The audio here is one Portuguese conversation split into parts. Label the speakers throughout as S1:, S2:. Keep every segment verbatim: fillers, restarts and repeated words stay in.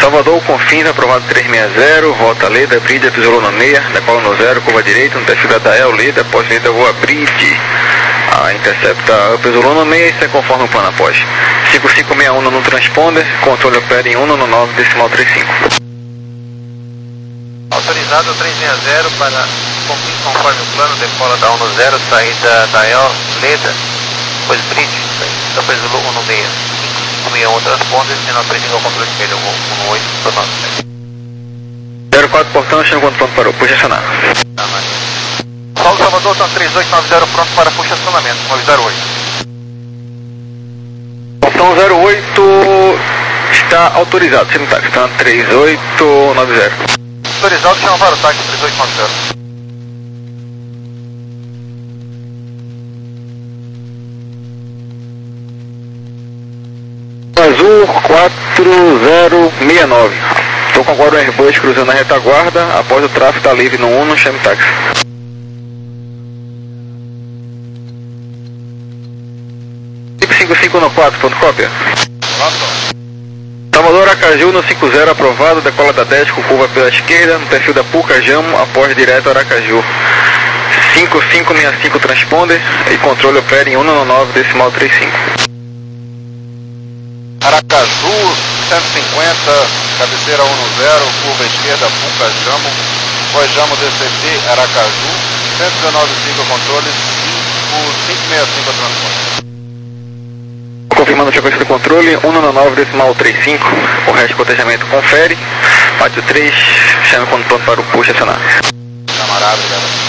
S1: Salvador, Confins, aprovado trezentos e sessenta, volta Leda, Bride, pisolou na meia, decola no zero, curva direita, no perfil da Dael, Leda, após Leda, voa Bride. A intercepta pisolou na meia e sai conforme o plano após. cinco cinco seis um no transponder, controle opera em um no nove decimal trinta e cinco.
S2: Autorizado trezentos e sessenta para Confins conforme o plano, decola da um no zero, saída Dael, Leda, depois Bride, saída pisolou um no meia. um transponder, sinal trinta e cinco ao controle espelho, um no oito, para nove sete.
S1: zero quatro portão, chama quando o ponto parou, puxa acionar.
S2: Tá, mas... Paulo Salvador, tá três oito nove zero pronto para puxa acionamento, nove zero oito.
S1: Portão zero oito está autorizado, sendo táxi, está três oito nove zero.
S2: Autorizado, chama para o táxi três oito nove zero.
S1: Azul quatro zero seis nove. Estou com agora o Airbus cruzando a retaguarda. Após o tráfego está livre no um, no chame táxi. cinco cinco cinco no quatro, ponto cópia. Salvador Aracaju no cinco zero aprovado, decola da dez com curva pela esquerda, no perfil da Pucajamo, após direto Aracaju. cinco cinco seis cinco transponder e controle opera em um no nove decimal trinta e cinco.
S2: Aracaju, cento e cinquenta, cabeceira um no zero, curva esquerda, Pucajamo, Pucajamo D C T, Aracaju, cento e dezenove cinco controle, cinco cinco seis cinco transponder.
S1: Confirmando a frequência do controle, um no nove decimal trinta e cinco, o resto do cotejamento confere, pátio três, chame quando pronto para o push acionar.
S2: Camarada, obrigado.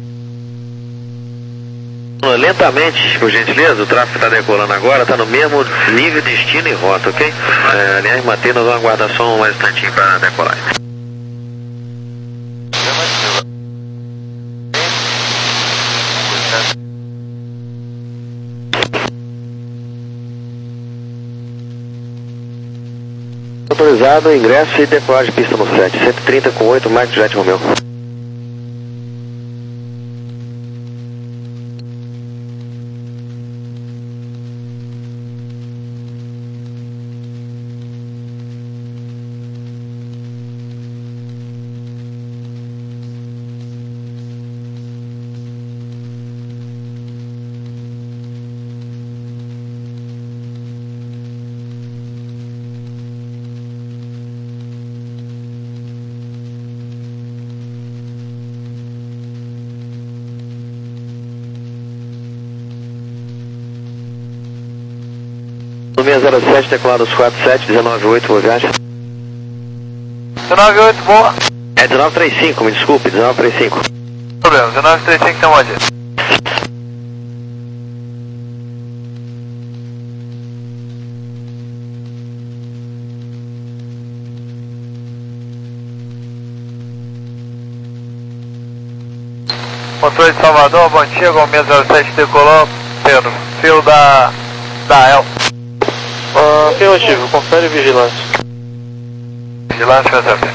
S3: Lentamente, por gentileza, o tráfego está decolando agora, está no mesmo nível, destino e rota, ok? É, aliás, Matei, nós vamos aguardar só mais um instantinho para decolar. Autorizado, ingresso e decolagem de pista no sete, cento e trinta com oito, Mike Jet Romeo. seis zero sete, decolado os quatro sete, dezenove oito, boa viagem.
S2: dezenove oito, boa.
S3: É dezenove trinta e cinco, me desculpe, dezenove trinta e cinco.
S2: Problema, dezenove trinta e cinco tem onde? Controle de Salvador, bom dia, Gol seis zero sete decolou, Pedro, fio da, da El.
S4: Ah, afirmativo, confere vigilância.
S2: Vigilância, vai saber.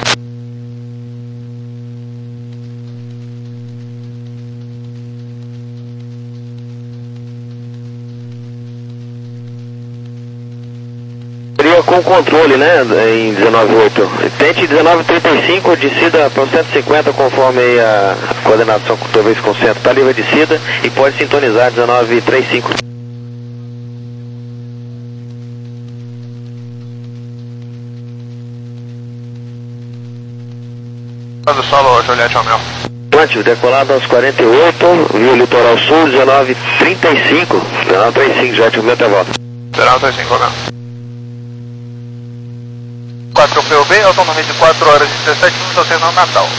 S3: Seria com controle, né, em dezenove oito. Tente dezenove trinta e cinco, descida para cento e cinquenta conforme a coordenação, talvez com cento. Está livre a descida e pode sintonizar dezenove trinta e cinco.
S2: Do solo, Juliette Romeo.
S3: Plantio, decolado aos quarenta e oito, via Litoral Sul, dezenove trinta e cinco. dezenove trinta e cinco, Juliette Romeo, até volta.
S2: dezenove trinta e cinco, Romeo. quatro P U B, autonomia de quatro horas e dezessete minutos, oceano Natal.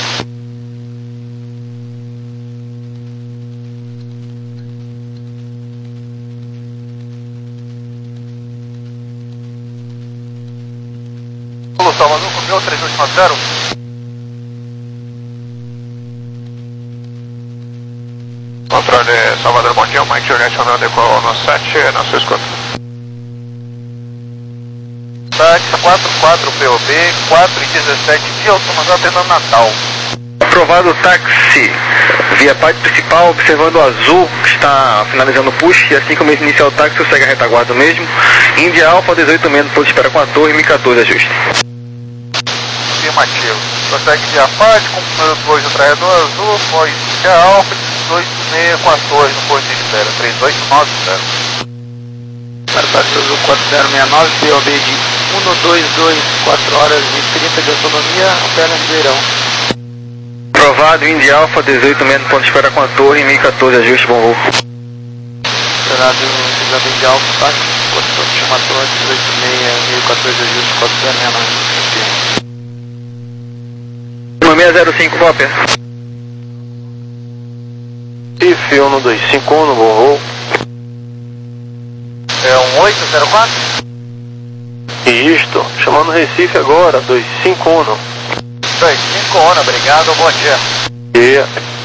S2: Salvador, Romeo, três oito nove zero. Controle Salvador, bom dia, Mike Juliette Romeo decolou no sete, na sua escuta. Táxi quatro quatro P O B, quatro e dezessete, dia autonomia atendendo Natal.
S1: Aprovado o táxi, via parte principal, observando o azul que está finalizando o push, e assim como ele inicia o táxi, segue a retaguarda mesmo. Índia Alfa dezoito menos, pode esperar com a torre, M quatorze ajuste.
S2: Afirmativo. Prossegue de Afate, com o número dois no traidor azul, pós de Alfa, dezoito seis um quatro no posto de espera, três oito nove zero.
S5: Marcação azul quatro zero seis nove, P O B de um dois dois, quatro horas e trinta de autonomia, apenas Ribeirão.
S1: Aprovado, Indy Alfa, dezoito menos ponto de espera com a torre, mil e quatorze, ajuste, bom voo.
S5: Operado Isabel de Alfa, tá? Posição de chamatória, dezoito seis, mil e quatorze, ajuste, quatro zero seis nove.
S1: seis zero cinco, cópia.
S4: I F um dois cinco um, bom voo.
S2: É um oito zero quatro?
S4: Isto, chamando Recife agora, dois cinco um.
S2: dois cinco um, obrigado, bom dia.
S4: Dia.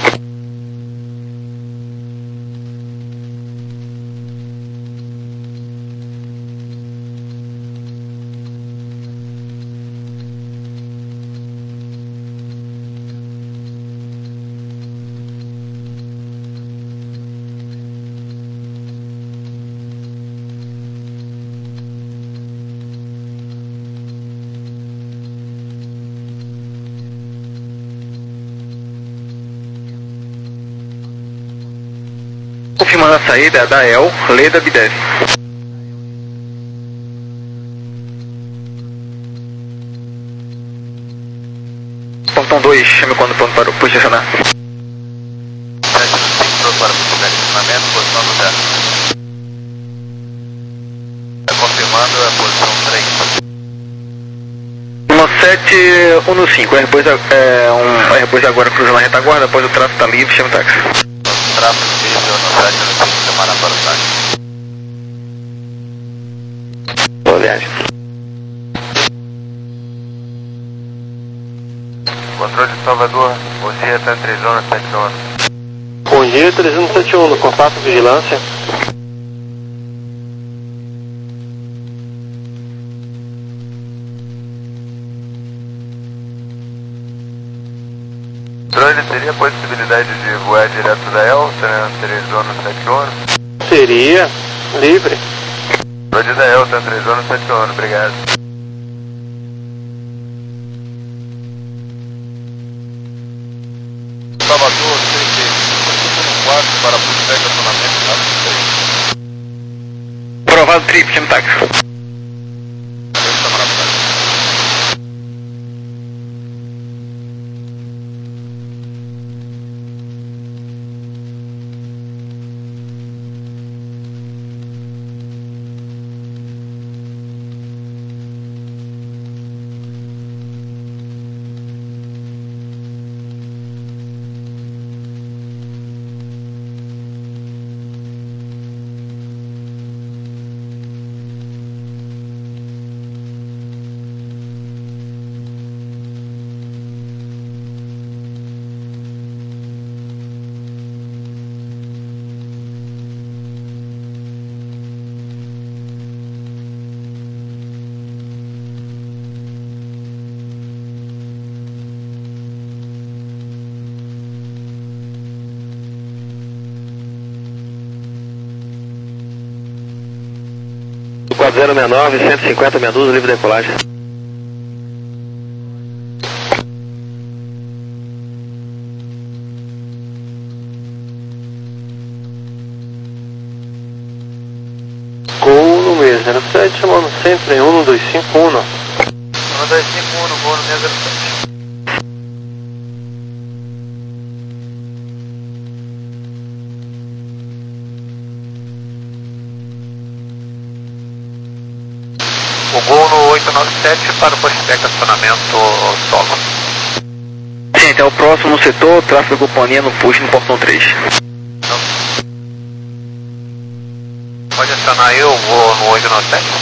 S1: Confirmando a saída da E L, Leda B dez. Pontão dois, chame quando pronto para o posicionar.
S2: sete cinco para o posicionamento, posição do zero. Confirmando a posição três.
S1: um sete um cinco, R dois, é, um, R dois agora cruzando a retaguarda, após o tráfego está livre, chame o táxi.
S2: Tráfego livre, no sete no cinco, semana para o táxi.
S3: Boa viagem.
S2: Controle de Salvador, bom dia, até três horas, sete horas.
S4: Bom dia, trezentos e setenta e um, contato vigilância.
S2: Controle, teria possibilidade de voar direto da E L, três horas, sete horas?
S4: Seria livre.
S2: Controle da E L, três horas, sete horas, obrigado. Salvador, trinta e um quatro para buscar estacionamento, tá?
S1: Aprovado, trip, chame o táxi.
S3: quatro zero seis nove, cento e cinquenta, Medusa, livre decolagem.
S4: Gol no meio zero sete, chamando sempre um dois cinco um.
S2: um dois cinco um no voo no meio zero sete. O Gol no oito nove sete para o posto de estacionamento solo.
S1: Gente, é o próximo setor, tráfego companhia no push no portão três.
S2: Então, pode acionar eu, vou no oito nove sete?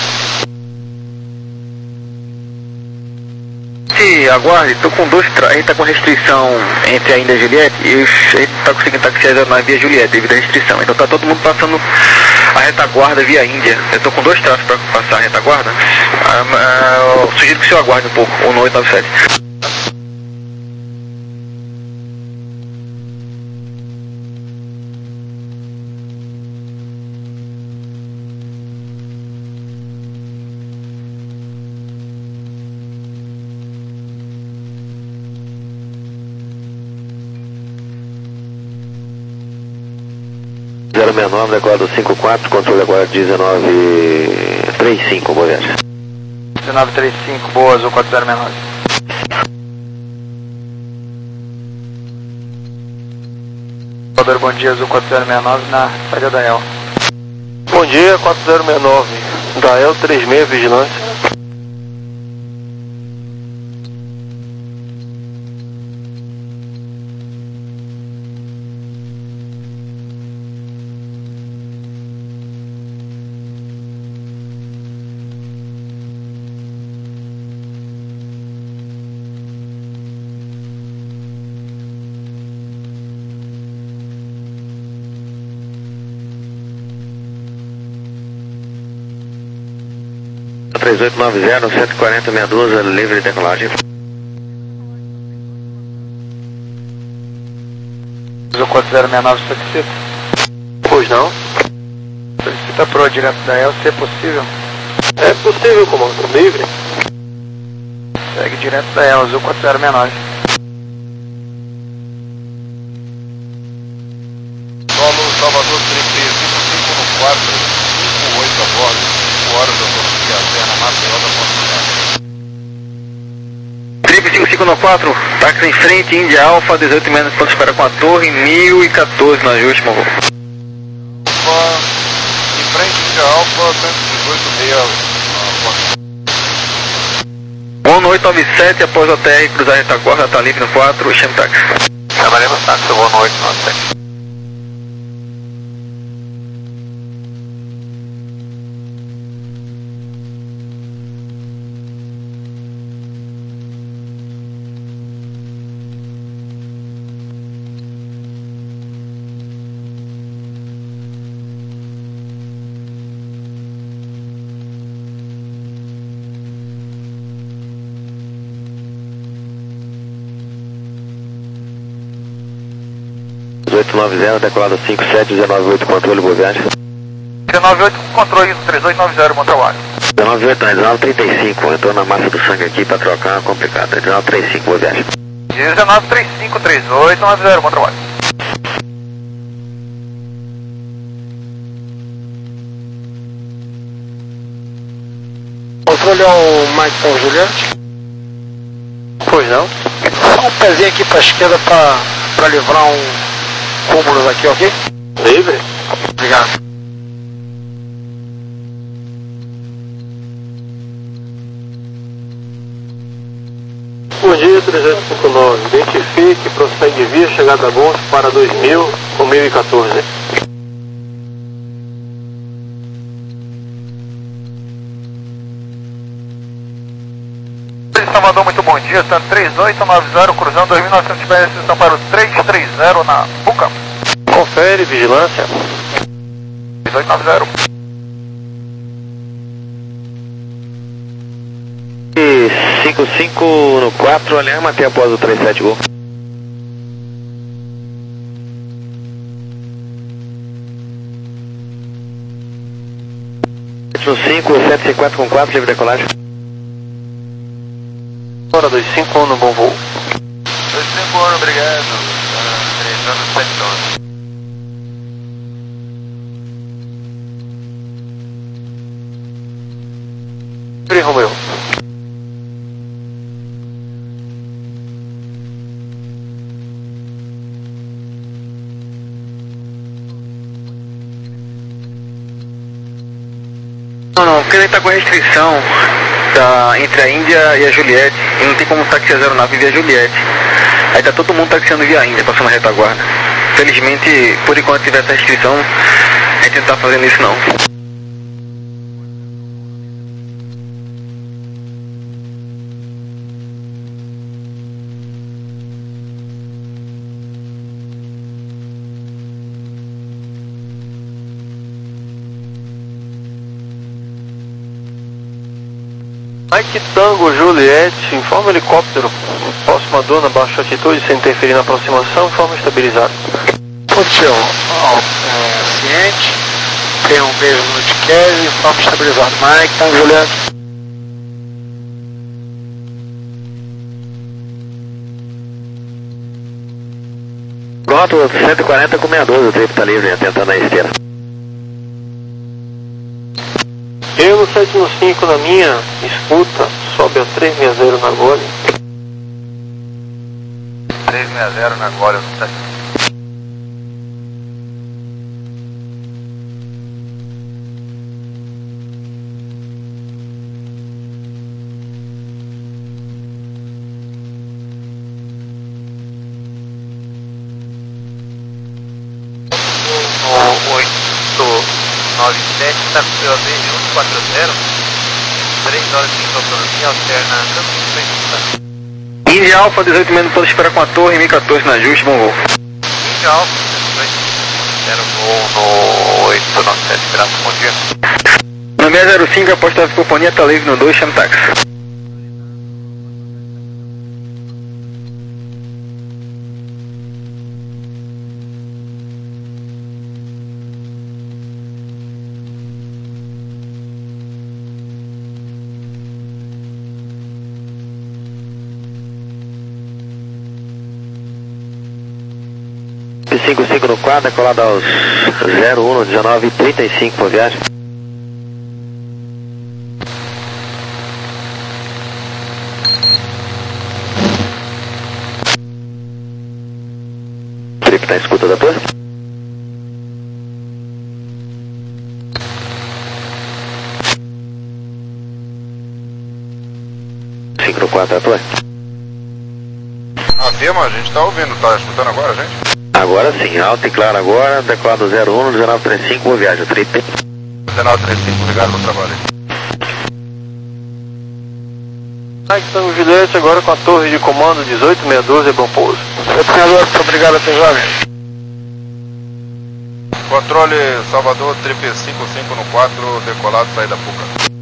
S1: Se aguarde, tô com dois, tra... a gente tá com restrição entre a Índia e a Juliette e os... a gente tá conseguindo taxiar na via Juliette devido à restrição. Então tá todo mundo passando a retaguarda via Índia. Eu tô com dois tráfegos para passar a retaguarda. Ah, ah, eu sugiro que o senhor aguarde um pouco, ou no oito nove sete.
S3: zero seis nove, decolado cinco quatro, controle agora dezenove trinta e cinco, boa viagem.
S5: dezenove trinta e cinco, boa, Azul quatro zero seis nove. Salvador, bom dia, Azul quatro zero seis nove na saída da E L.
S4: Bom dia, quatro zero seis nove, da E L trinta e seis, vigilância.
S3: três oito nove zero, cento e quarenta, meia dúzia, livre de decolagem.
S5: Azul quatro zero seis nove, solicita.
S4: Pois não?
S5: Solicita pro direto da E L, se é possível.
S4: É possível, comando. Livre.
S5: Segue direto da E L, Azul quatro zero seis nove.
S2: Solo Salvador trinta e cinco, cinco no quatro, cinco oito a bordo, cinco horas de autonomia até na Maceió da Porto
S1: Trip cinco cinco no quatro, táxi em frente, Índia Alfa, dezoito menos pontos para com a torre, mil e quatorze no ajuste, meu voo.
S2: Alfa, em frente Índia Alfa, cento e dezoito meia.
S1: um oito nove sete, após a T R cruzar a retaguarda, tá livre no quatro, chame táxi.
S2: Trabalhamos táxi, eu vou no oito nove sete.
S3: dezoito nove zero, decolado cinco sete, dezenove oito, controle, boa viagem.
S5: dezenove oito, controle três oito nove zero, bom trabalho.
S3: dezenove oito, não, dezenove trinta e cinco, entrou na massa do sangue aqui pra trocar, é complicado. dezenove trinta e cinco, boa viagem.
S5: dezenove trinta e cinco, três oito nove zero, bom trabalho.
S4: Controle ao Mike Juliette. Pois não?
S5: Só um pezinho aqui pra esquerda pra, pra livrar um cúmulo aqui, ok?
S4: Livre.
S5: Obrigado.
S4: Bom dia, trezentos e cinquenta e nove. Identifique, prossegue via chegada a Gonçalves para dois mil com mil e quatorze.
S5: Salvador, muito bom dia, Santa três oito nove zero, cruzando dois mil novecentos pés, estão para o três três zero na Buca.
S4: Confere, vigilância.
S5: três oito nove zero.
S3: E cinco cinco no quatro, aliás, matei após o três sete gol. No cinco, sete cinquenta com quatro, livre decolagem.
S4: Hora dois cinco um no bom voo.
S2: dois cinco um, obrigado. três anos sete horas.
S4: Livre, Romeu.
S1: Não, não, porque ele tá com restrição da, entre a Índia e a Juliette, e não tem como taxiar a aeronave via Juliette. Aí tá todo mundo taxiando via Índia, passando a retaguarda. Felizmente, por enquanto tiver essa restrição, a gente não tá fazendo isso não.
S4: Mike Tango Juliette, informa helicóptero. Próxima dona, baixa altitude, sem interferir na aproximação, forma estabilizada.
S5: Positivo, é, ciente, tem um beijo no de Kevin, forma estabilizado. Mike, tá, Juliette.
S3: Renato, cento e quarenta com seiscentos e doze, o trip tá livre, tentando na esteira.
S4: Eu no sete um cinco na minha, escuta, sobe a trezentos e sessenta na Gole.
S2: trezentos e sessenta na Gole, no sete. nove sete, está com P O B um quatro zero, três horas de autonomia, alterna Campos Frente.
S1: Índia Alfa dezoito minutos, pode esperar com a torre, M quatorze no ajuste, bom voo.
S2: Índia Alfa, zero voo no oito nove sete, esperando, bom dia.
S1: No seis zero cinco, apostado de companhia, está livre no dois, chama táxi.
S3: cinco cinco no quadro, colado aos zero um no dezenove trinta e cinco por viagem. Trip na escuta da torre. cinco no quatro da torre.
S6: Ah, Dema, a gente está ouvindo, tá escutando agora, gente?
S3: Agora sim, alto e claro agora, decolado zero um no dezenove trinta e cinco por viagem, trip.
S6: dezenove trinta e cinco, ligado no trabalho.
S4: Mike Tango Juliette, agora com a torre de comando dezoito seiscentos e doze, é bom pouso.
S5: dezoito seiscentos e doze, muito obrigado, até jovem.
S6: Controle Salvador, trip cinco cinco no quatro, decolado, saída Puca.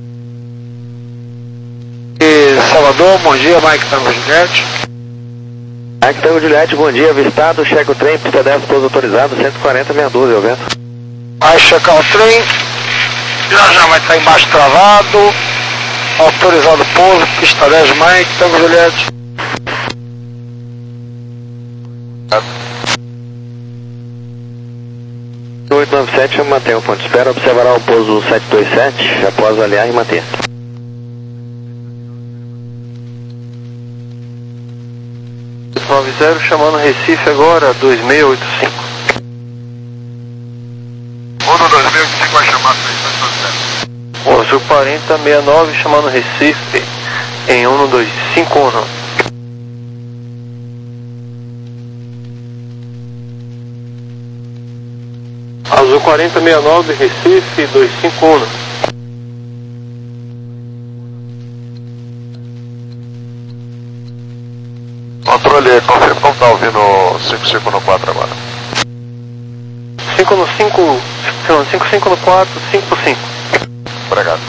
S5: E Salvador, bom dia, Mike Tango Juliette.
S3: Mike Tango Juliette, bom dia, avistado, checa o trem, pista dez, pouso autorizado, cento e quarenta, sessenta e doze, eu vento.
S5: Vai checar o trem, já já vai estar embaixo travado, autorizado pouso, pista dez, Mike Tango Juliette.
S3: oito nove sete, mantém o ponto de espera, observará o pouso sete dois sete, após aliar e manter.
S4: noventa, chamando Recife agora, dois seis oito cinco.
S6: Um no dois mil e oitenta e cinco vai chamar seiscentos e sessenta.
S4: Azul quarenta, sessenta e nove, chamando Recife, em um no dois cinco um. Azul quarenta, sessenta e nove, Recife, dois cinco um.
S6: Controle, confirma como está ouvindo cinco cinco no quatro agora.
S4: cinco no cinco, cinco cinco no quatro, cinco cinco.
S6: Obrigado.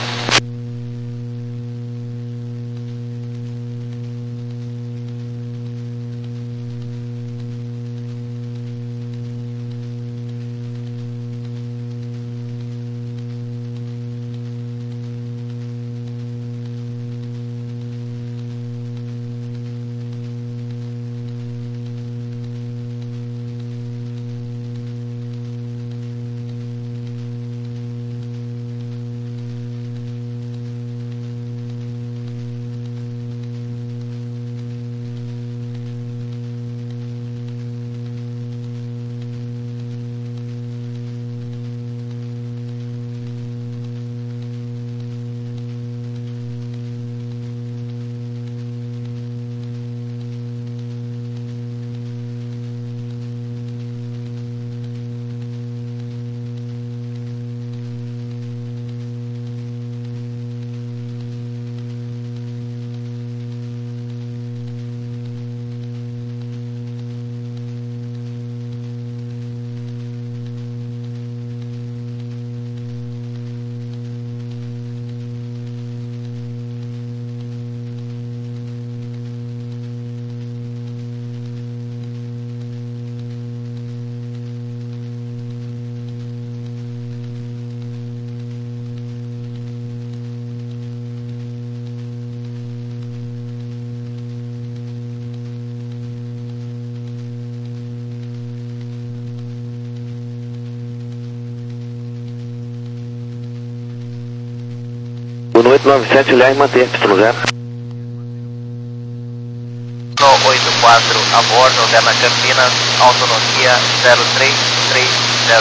S3: oito nove sete, Guilherme, manter, pistão zero.
S2: oito quatro a bordo, Moderna Campinas, autonomia zero três três zero.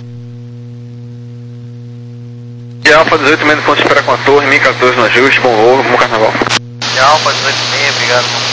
S1: E Alfa dezoito, menos ponto de espera com a torre, mil e quatorze no ajuste, bom voo, bom carnaval.
S2: E Alfa dezoito e meio, obrigado.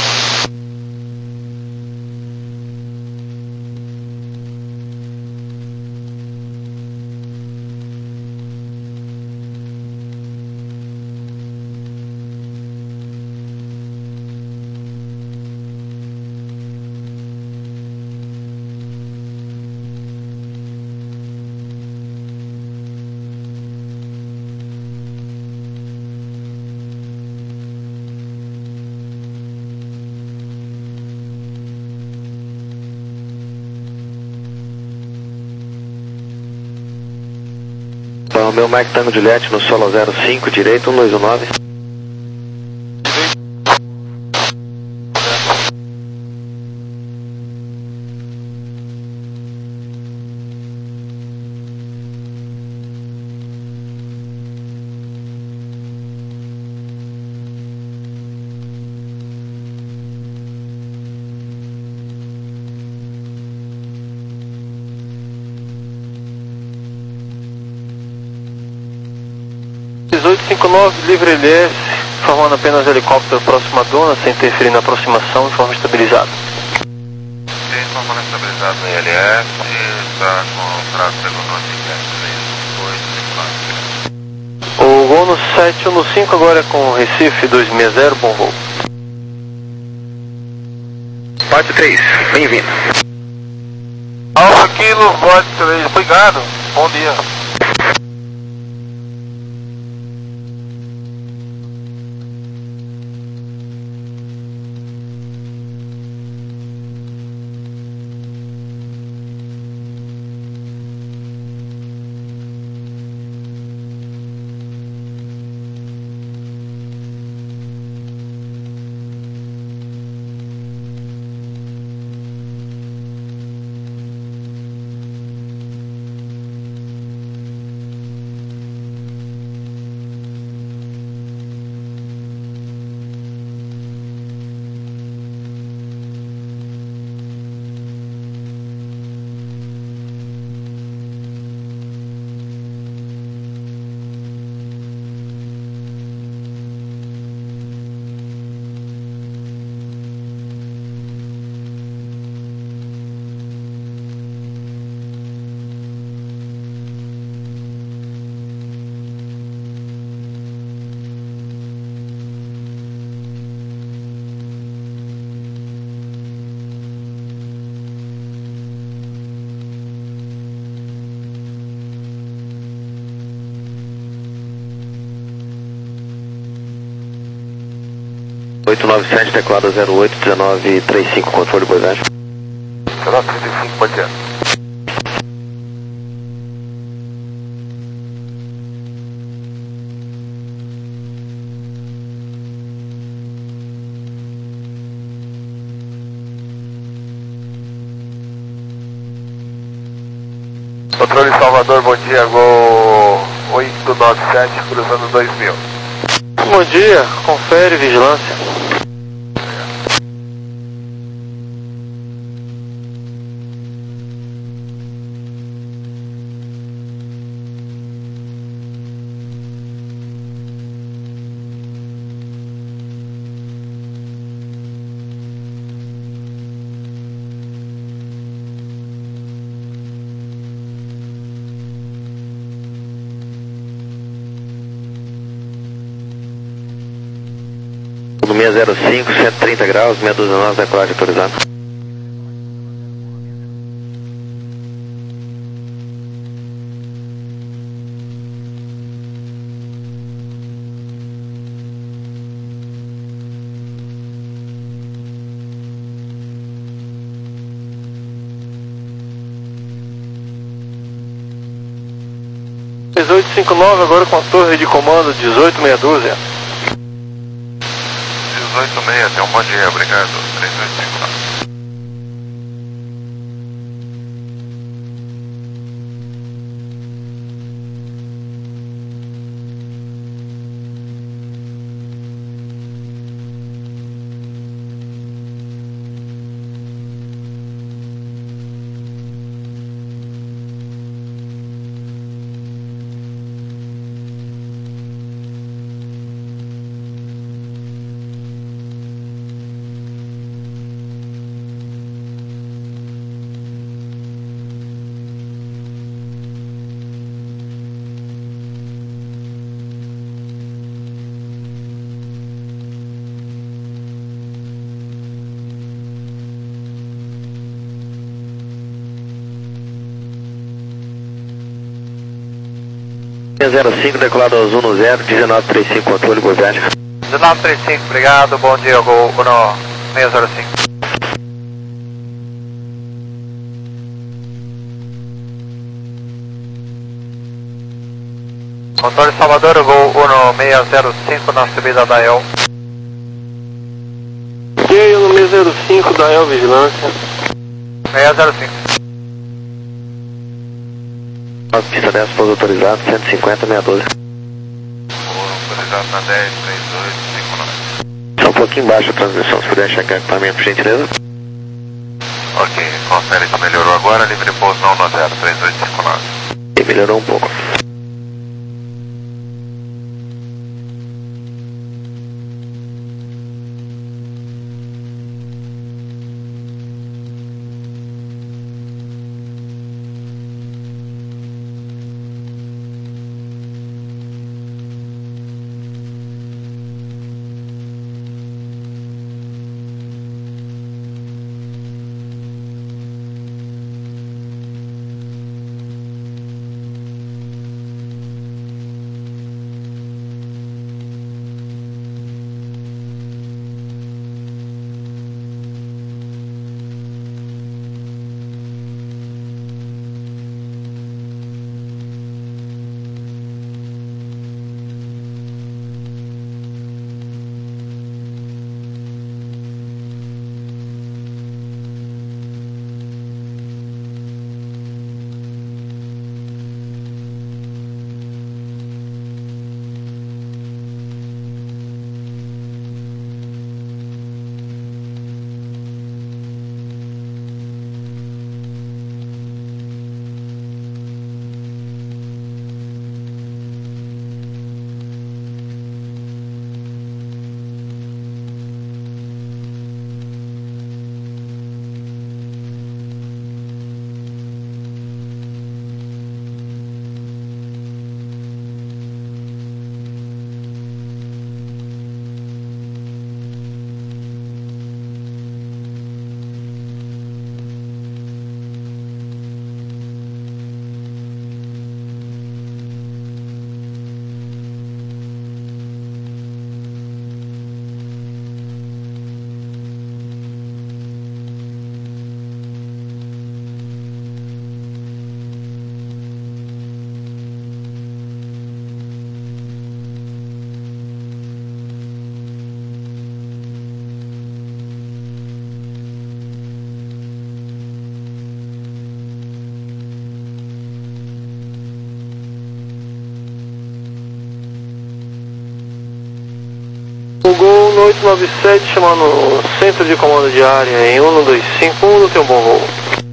S3: Então, meu Mike Tango Juliette no solo zero cinco, direito, um dois um nove.
S4: dezoito cinquenta e nove, livre L S, formando apenas helicóptero próximo à duna, sem interferir na aproximação, de forma estabilizada.
S6: Sim, formando estabilizado no I L S, está com o traço segundo oito cinco quatro.
S4: O voo no sete um cinco agora é com Recife dois seis zero, bom voo.
S1: Pátio três, bem-vindo.
S6: Alfa Kilo, Vote três, obrigado, bom dia.
S3: oito nove sete, teclado zero oito, dezenove trinta e cinco, controle de boisagem.
S6: dezenove trinta e cinco, pode ser. Controle Salvador, bom dia, Gol oito nove sete, cruzando dois mil.
S4: Bom dia, confere vigilância.
S3: No seis zero cinco, cento e trinta graus, meia dúzia nove, decolagem autorizada.
S4: dezoito cinquenta e nove agora com a torre de comando dezoito meia dúzia.
S6: dezoito seis, até um bom dia, obrigado. três dois cinco nove.
S3: zero cinco, decolado ao Zuno zero, dezenove trinta e cinco, controle, boa viagem.
S2: dezenove trinta e cinco, obrigado, bom dia, Gol uno seis zero cinco. Controle Salvador, Gol uno seis zero cinco na subida da E L.
S4: Ok, uno seis zero cinco da E L Vigilância.
S2: seis zero cinco.
S3: Pista dez, pouso autorizado, cento e cinquenta, seiscentos e doze.
S6: Autorizado na dez, três dois, cinco nove.
S3: Só um pouquinho baixo a transmissão, se puder checar equipamento, por gentileza.
S6: Ok, confere se melhorou agora, livre pouso na um zero, três dois cinco nove.
S3: E melhorou um pouco.
S4: O Gol oito nove sete chamando o centro de comando de área em um dois cinco um, tem um bom voo.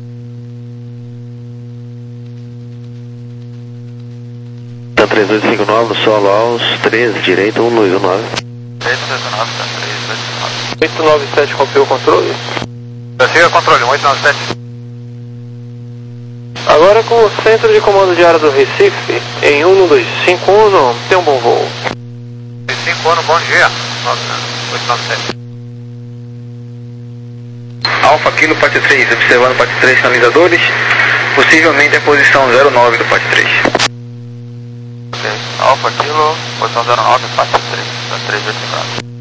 S3: Tá três dois cinco nove, no solo aos treze, direito, um dois um nove.
S2: três dois nove, tá três dois nove.
S4: oito nove sete, copiou o controle.
S2: Siga controle, oito nove sete.
S4: Agora com o centro de comando de área do Recife em um dois cinco um, tem um bom voo.
S2: cinco um, bom dia. oito nove sete.
S1: Alfa Kilo, Pate três, observando Pate três sinalizadores, possivelmente a posição zero nove do Pate três.
S2: Ok, Alfa Kilo, posição zero nove, Pate três, três oito nove.